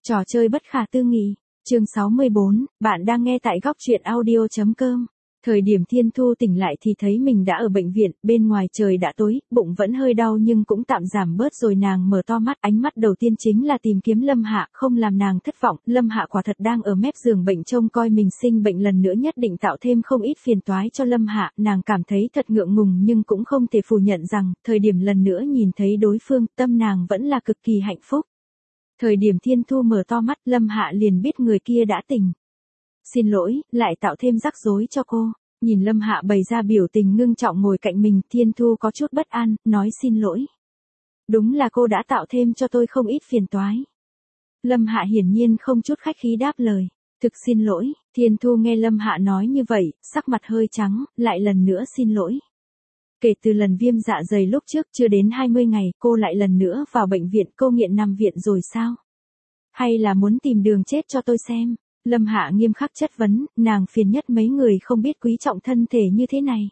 Trò chơi bất khả tư nghị. Chương 64, bạn đang nghe tại góc truyện audio.com. Thời điểm Thiên Thu tỉnh lại thì thấy mình đã ở bệnh viện, bên ngoài trời đã tối, bụng vẫn hơi đau nhưng cũng tạm giảm bớt rồi nàng mở to mắt, ánh mắt đầu tiên chính là tìm kiếm Lâm Hạ, không làm nàng thất vọng, Lâm Hạ quả thật đang ở mép giường bệnh trông coi mình sinh bệnh lần nữa nhất định tạo thêm không ít phiền toái cho Lâm Hạ, nàng cảm thấy thật ngượng ngùng nhưng cũng không thể phủ nhận rằng, thời điểm lần nữa nhìn thấy đối phương, tâm nàng vẫn là cực kỳ hạnh phúc. Thời điểm Thiên Thu mở to mắt, Lâm Hạ liền biết người kia đã tỉnh. Xin lỗi, lại tạo thêm rắc rối cho cô. Nhìn Lâm Hạ bày ra biểu tình ngưng trọng ngồi cạnh mình, Thiên Thu có chút bất an, nói xin lỗi. Đúng là cô đã tạo thêm cho tôi không ít phiền toái. Lâm Hạ hiển nhiên không chút khách khí đáp lời. Thực xin lỗi, Thiên Thu nghe Lâm Hạ nói như vậy, sắc mặt hơi trắng, lại lần nữa xin lỗi. Kể từ lần viêm dạ dày lúc trước chưa đến 20 ngày, cô lại lần nữa vào bệnh viện, cô nghiện nằm viện rồi sao? Hay là muốn tìm đường chết cho tôi xem? Lâm Hạ nghiêm khắc chất vấn, nàng phiền nhất mấy người không biết quý trọng thân thể như thế này.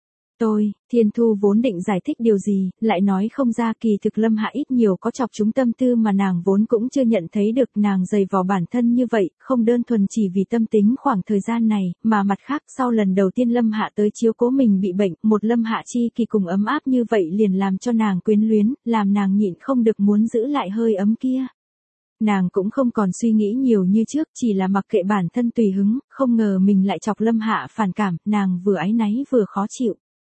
Thiên Thu vốn định giải thích điều gì, lại nói không ra, kỳ thực Lâm Hạ ít nhiều có chọc trúng tâm tư mà nàng vốn cũng chưa nhận thấy được, nàng dày vò bản thân như vậy, không đơn thuần chỉ vì tâm tính khoảng thời gian này, mà mặt khác sau lần đầu tiên Lâm Hạ tới chiếu cố mình bị bệnh, một Lâm Hạ chi kỳ cùng ấm áp như vậy liền làm cho nàng quyến luyến, làm nàng nhịn không được muốn giữ lại hơi ấm kia. Nàng cũng không còn suy nghĩ nhiều như trước, chỉ là mặc kệ bản thân tùy hứng, không ngờ mình lại chọc Lâm Hạ phản cảm, nàng vừa áy náy vừa khó chịu.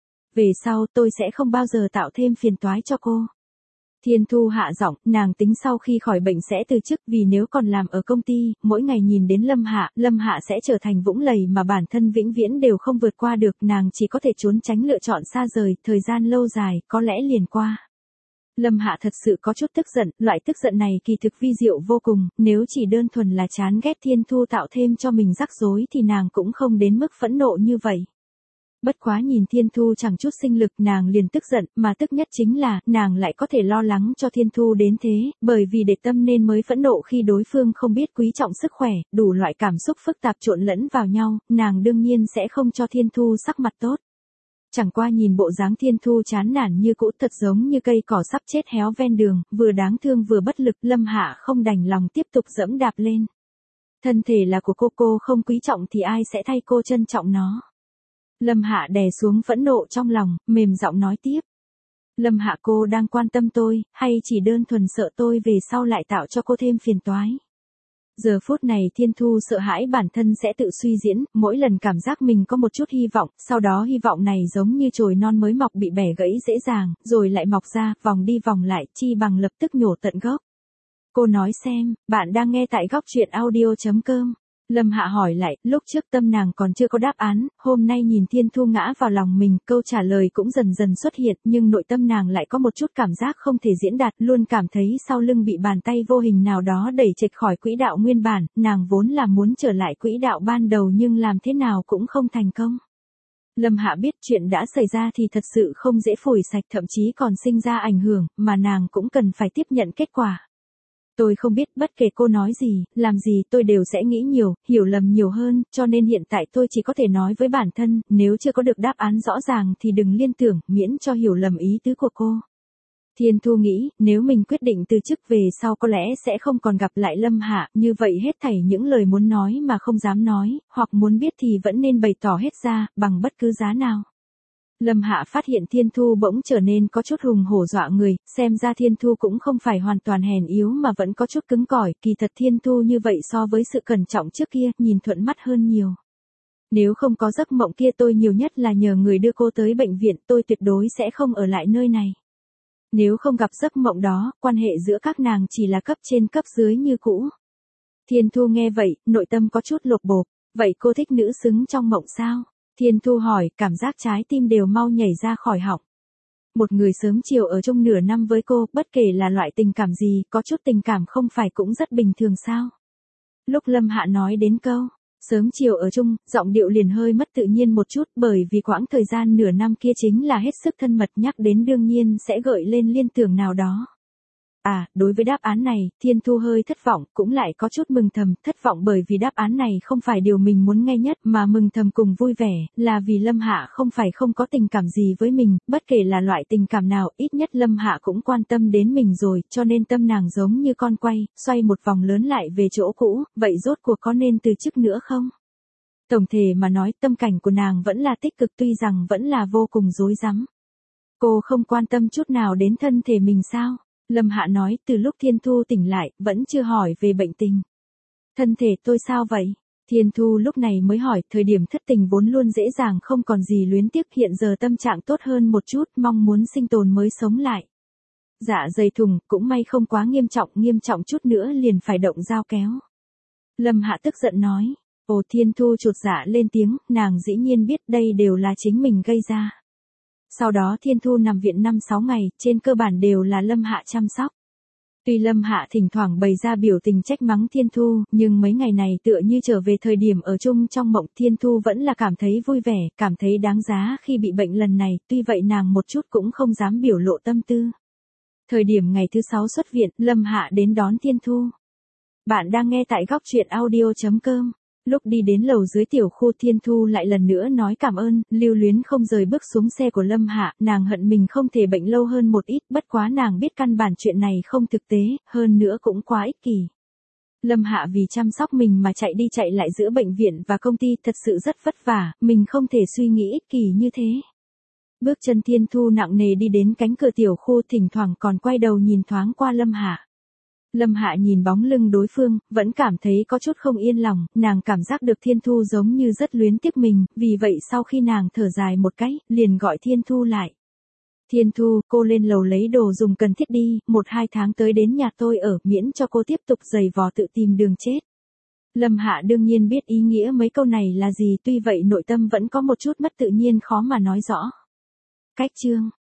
Về sau tôi sẽ không bao giờ tạo thêm phiền toái cho cô. Thiên Thu hạ giọng, nàng tính sau khi khỏi bệnh sẽ từ chức, vì nếu còn làm ở công ty, mỗi ngày nhìn đến Lâm Hạ sẽ trở thành vũng lầy mà bản thân vĩnh viễn đều không vượt qua được, nàng chỉ có thể trốn tránh lựa chọn xa rời, thời gian lâu dài, có lẽ liền qua. Lâm Hạ thật sự có chút tức giận, loại tức giận này kỳ thực vi diệu vô cùng, nếu chỉ đơn thuần là chán ghét Thiên Thu tạo thêm cho mình rắc rối thì nàng cũng không đến mức phẫn nộ như vậy. Bất quá nhìn Thiên Thu chẳng chút sinh lực, nàng liền tức giận, mà tức nhất chính là, nàng lại có thể lo lắng cho Thiên Thu đến thế, bởi vì để tâm nên mới phẫn nộ khi đối phương không biết quý trọng sức khỏe, đủ loại cảm xúc phức tạp trộn lẫn vào nhau, nàng đương nhiên sẽ không cho Thiên Thu sắc mặt tốt. Chẳng qua nhìn bộ dáng Thiên Thu chán nản như cũ, thật giống như cây cỏ sắp chết héo ven đường, vừa đáng thương vừa bất lực, Lâm Hạ không đành lòng tiếp tục dẫm đạp lên. Thân thể là của cô không quý trọng thì ai sẽ thay cô trân trọng nó. Lâm Hạ đè xuống phẫn nộ trong lòng, mềm giọng nói tiếp. Lâm Hạ, cô đang quan tâm tôi, hay chỉ đơn thuần sợ tôi về sau lại tạo cho cô thêm phiền toái? Giờ phút này Thiên Thu sợ hãi bản thân sẽ tự suy diễn, mỗi lần cảm giác mình có một chút hy vọng, sau đó hy vọng này giống như chồi non mới mọc bị bẻ gãy dễ dàng, rồi lại mọc ra, vòng đi vòng lại, chi bằng lập tức nhổ tận gốc. Cô nói xem, bạn đang nghe tại góc truyện audio.com. Lâm Hạ hỏi lại, lúc trước tâm nàng còn chưa có đáp án, hôm nay nhìn Thiên Thu ngã vào lòng mình, câu trả lời cũng dần dần xuất hiện, nhưng nội tâm nàng lại có một chút cảm giác không thể diễn đạt, luôn cảm thấy sau lưng bị bàn tay vô hình nào đó đẩy chệch khỏi quỹ đạo nguyên bản, nàng vốn là muốn trở lại quỹ đạo ban đầu nhưng làm thế nào cũng không thành công. Lâm Hạ biết chuyện đã xảy ra thì thật sự không dễ phủi sạch, thậm chí còn sinh ra ảnh hưởng, mà nàng cũng cần phải tiếp nhận kết quả. Tôi không biết, bất kể cô nói gì, làm gì tôi đều sẽ nghĩ nhiều, hiểu lầm nhiều hơn, cho nên hiện tại tôi chỉ có thể nói với bản thân, nếu chưa có được đáp án rõ ràng thì đừng liên tưởng, miễn cho hiểu lầm ý tứ của cô. Thiên Thu nghĩ, nếu mình quyết định từ chức về sau có lẽ sẽ không còn gặp lại Lâm Hạ, như vậy hết thảy những lời muốn nói mà không dám nói, hoặc muốn biết thì vẫn nên bày tỏ hết ra, bằng bất cứ giá nào. Lâm Hạ phát hiện Thiên Thu bỗng trở nên có chút hùng hổ dọa người, xem ra Thiên Thu cũng không phải hoàn toàn hèn yếu mà vẫn có chút cứng cỏi, kỳ thật Thiên Thu như vậy so với sự cẩn trọng trước kia, nhìn thuận mắt hơn nhiều. Nếu không có giấc mộng kia tôi nhiều nhất là nhờ người đưa cô tới bệnh viện, tôi tuyệt đối sẽ không ở lại nơi này. Nếu không gặp giấc mộng đó, quan hệ giữa các nàng chỉ là cấp trên cấp dưới như cũ. Thiên Thu nghe vậy, nội tâm có chút lột bột, vậy cô thích nữ xứng trong mộng sao? Thiên Thu hỏi, cảm giác trái tim đều mau nhảy ra khỏi họng. Một người sớm chiều ở chung nửa năm với cô, bất kể là loại tình cảm gì, có chút tình cảm không phải cũng rất bình thường sao? Lúc Lâm Hạ nói đến câu, sớm chiều ở chung, giọng điệu liền hơi mất tự nhiên một chút, bởi vì quãng thời gian nửa năm kia chính là hết sức thân mật, nhắc đến đương nhiên sẽ gợi lên liên tưởng nào đó. Đối với đáp án này, Thiên Thu hơi thất vọng, cũng lại có chút mừng thầm, thất vọng bởi vì đáp án này không phải điều mình muốn nghe nhất, mà mừng thầm cùng vui vẻ, là vì Lâm Hạ không phải không có tình cảm gì với mình, bất kể là loại tình cảm nào, ít nhất Lâm Hạ cũng quan tâm đến mình rồi, cho nên tâm nàng giống như con quay, xoay một vòng lớn lại về chỗ cũ, vậy rốt cuộc có nên từ chức nữa không? Tổng thể mà nói, tâm cảnh của nàng vẫn là tích cực tuy rằng vẫn là vô cùng rối rắm. Cô không quan tâm chút nào đến thân thể mình sao? Lâm Hạ nói, từ lúc Thiên Thu tỉnh lại, vẫn chưa hỏi về bệnh tình. Thân thể tôi sao vậy? Thiên Thu lúc này mới hỏi, thời điểm thất tình vốn luôn dễ dàng không còn gì luyến tiếc, hiện giờ tâm trạng tốt hơn một chút, mong muốn sinh tồn mới sống lại. Dạ dày thùng, cũng may không quá nghiêm trọng chút nữa liền phải động dao kéo. Lâm Hạ tức giận nói, Thiên Thu chột dạ lên tiếng, nàng dĩ nhiên biết đây đều là chính mình gây ra. Sau đó Thiên Thu nằm viện 5-6 ngày, trên cơ bản đều là Lâm Hạ chăm sóc. Tuy Lâm Hạ thỉnh thoảng bày ra biểu tình trách mắng Thiên Thu, nhưng mấy ngày này tựa như trở về thời điểm ở chung trong mộng, Thiên Thu vẫn là cảm thấy vui vẻ, cảm thấy đáng giá khi bị bệnh lần này, tuy vậy nàng một chút cũng không dám biểu lộ tâm tư. Thời điểm ngày thứ 6 xuất viện, Lâm Hạ đến đón Thiên Thu. Bạn đang nghe tại góc truyện audio.com. Lúc đi đến lầu dưới tiểu khu, Thiên Thu lại lần nữa nói cảm ơn, lưu luyến không rời bước xuống xe của Lâm Hạ, nàng hận mình không thể bệnh lâu hơn một ít, bất quá nàng biết căn bản chuyện này không thực tế, hơn nữa cũng quá ích kỷ. Lâm Hạ vì chăm sóc mình mà chạy đi chạy lại giữa bệnh viện và công ty, thật sự rất vất vả, mình không thể suy nghĩ ích kỷ như thế. Bước chân Thiên Thu nặng nề đi đến cánh cửa tiểu khu, thỉnh thoảng còn quay đầu nhìn thoáng qua Lâm Hạ. Lâm Hạ nhìn bóng lưng đối phương, vẫn cảm thấy có chút không yên lòng, nàng cảm giác được Thiên Thu giống như rất luyến tiếc mình, vì vậy sau khi nàng thở dài một cái, liền gọi Thiên Thu lại. Thiên Thu, cô lên lầu lấy đồ dùng cần thiết đi, 1-2 tháng tới đến nhà tôi ở, miễn cho cô tiếp tục giày vò tự tìm đường chết. Lâm Hạ đương nhiên biết ý nghĩa mấy câu này là gì, tuy vậy nội tâm vẫn có một chút mất tự nhiên khó mà nói rõ. Cách chương